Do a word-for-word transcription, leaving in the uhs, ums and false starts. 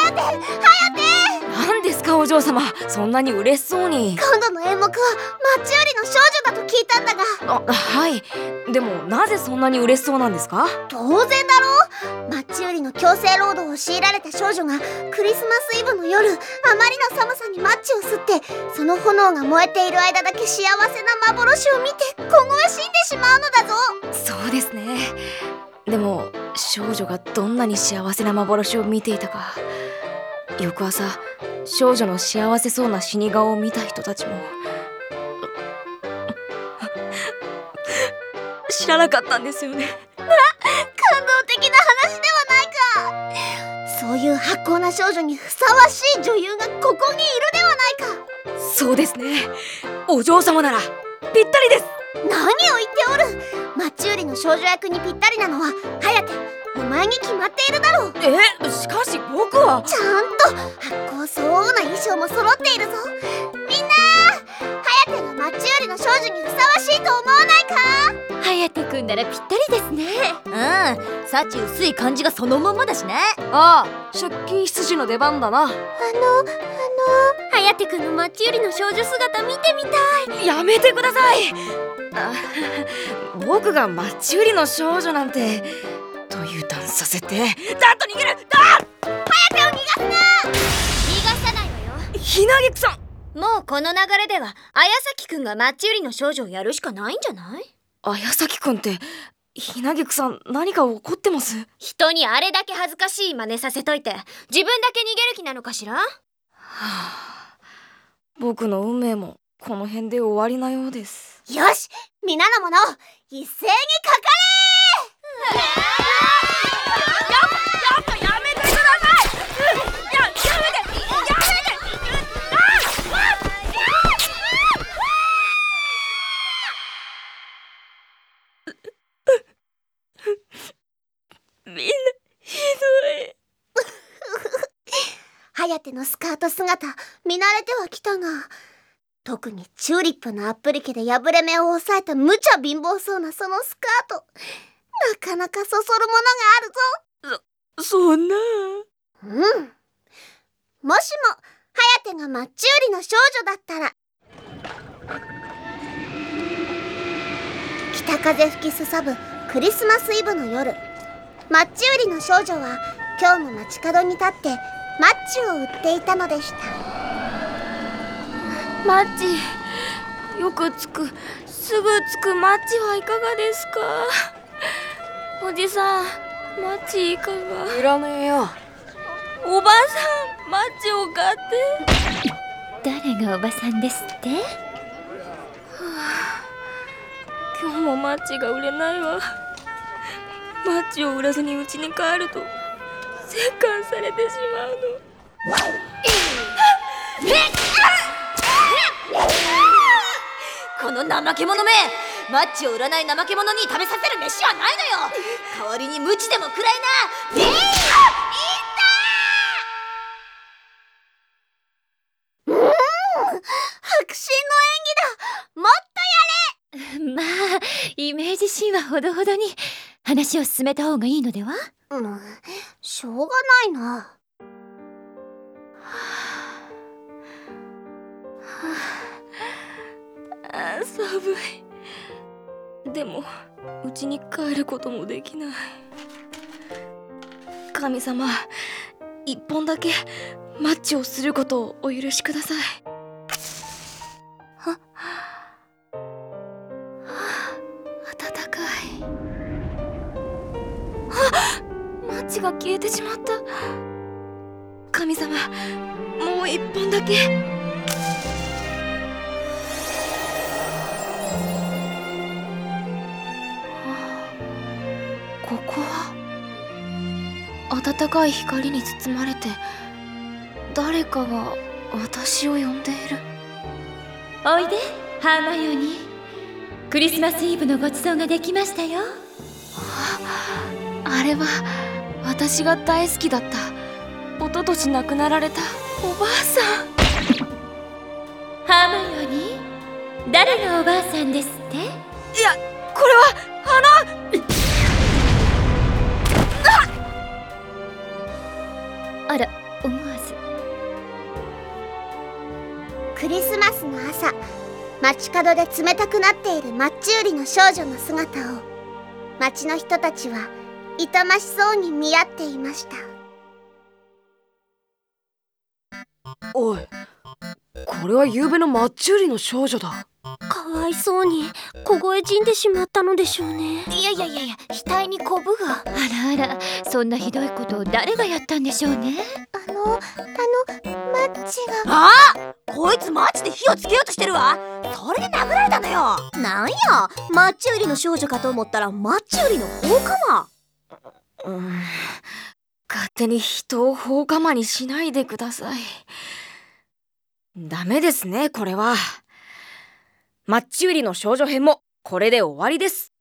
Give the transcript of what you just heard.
何ですかお嬢様、そんなに嬉しそうに。 今度の演目はマッチ売りの少女だと聞いたんだが。 あ、はい。でもなぜそんなに嬉しそうなんですか？ 当然だろう。マッチ売りの強制労働を強いられた少女がクリスマスイブの夜、あまりの寒さにマッチを吸って、その炎が燃えている間だけ幸せな幻を見て凍え死んでしまうのだぞ。 そうですね。でも少女がどんなに幸せな幻を見ていたか、翌朝少女の幸せそうな死に顔を見た人たちも知らなかったんですよね。 感動的な話ではないか。そういう薄幸な少女にふさわしい女優がここにいるではないか。 そうですね。お嬢様ならぴったりです。 何を言っておる。マッチ売りの少女役にぴったりなのは颯、お前に決まっているだろう。 え、しかし僕はちゃんと発酵そうな衣装も揃っているぞ。みんな、颯がマッチ売りの少女にふさわしいと思わないか？ 颯くんならぴったりですね。うん、幸薄い感じがそのままだしね。 ああ、借金羊の出番だな。 あの、あの颯くんのマッチ売りの少女姿見てみたい。 やめてください。あ、僕がマッチ売りの少女なんてと油断させて。だと逃げる。だっ、 颯を逃がすな。 逃がさないわよ。 ひなげくさん。 もうこの流れでは綾崎くんがマッチ売りの少女をやるしかないんじゃない？ 綾崎くんって、ひなげくさん何か怒ってます？ 人にあれだけ恥ずかしい真似させといて自分だけ逃げる気なのかしら？はあ、僕の運命もこの辺で終わりなようです。 よし、皆の者一斉にかかれ。 やっぱやめてください。や、やめて、やめて。みんなひどい。 颯のスカート姿見慣れてはきたが、特にチューリップのアップリケで破れ目を抑えた無茶貧乏そうなそのスカート、なかなかそそるものがあるぞ。 そ、そんな。 うん。もしも颯がマッチ売りの少女だったら。北風吹きすさぶクリスマスイブの夜、マッチ売りの少女は今日も街角に立ってマッチを売っていたのでした。 マッチ、よくつく、すぐつくマッチはいかがですか？おじさん、マッチいかが？ いらねえよ。 おばさん、マッチを買って。 誰がおばさんですって？はあ、今日もマッチが売れないわ。マッチを売らずに家に帰ると折檻されてしまうの。 この怠け者め、マッチを売らない怠け者に食べさせる飯はないのよ。代わりに鞭でも食らいな。えい、いうん、迫真の演技だ。もっとやれ。 まあイメージシーンはほどほどに。話を進めた方がいいのでは？ うん、しょうがないな。 ああ、寒い。でも家に帰ることもできない。神様、一本だけマッチをすることをお許しください。は、はあ、暖かい。あ、マッチが消えてしまった。神様、もう一本だけ。ここは暖かい光に包まれて、誰かが私を呼んでいる。 おいでハーマイオニー、クリスマスイブのごちそうができましたよ。 あ、あれは私が大好きだった一昨年亡くなられたおばあさん。 ハーマイオニー、誰のおばあさんですって？ いや、これはあのあら、思いクリスマスの朝、街角で冷たくなっているマッチ売りの少女の姿を街の人たちは痛ましそうに見合っていました。 おい、これは夕べのマッチ売りの少女だ。 かわいそうに凍え死んでしまったのでしょうね。 いやいやいやいや、額にコブが。 あらあら、そんなひどいことを誰がやったんでしょうね。 あの、あの、マッチが。 ああ、こいつマジで火をつけようとしてるわ。それで殴られたのよ。なんや、マッチ売りの少女かと思ったらマッチ売りの放火魔。 うーん、勝手に人を放火魔にしないでください。ダメですね、これは。マッチ売りの少女編もこれで終わりです。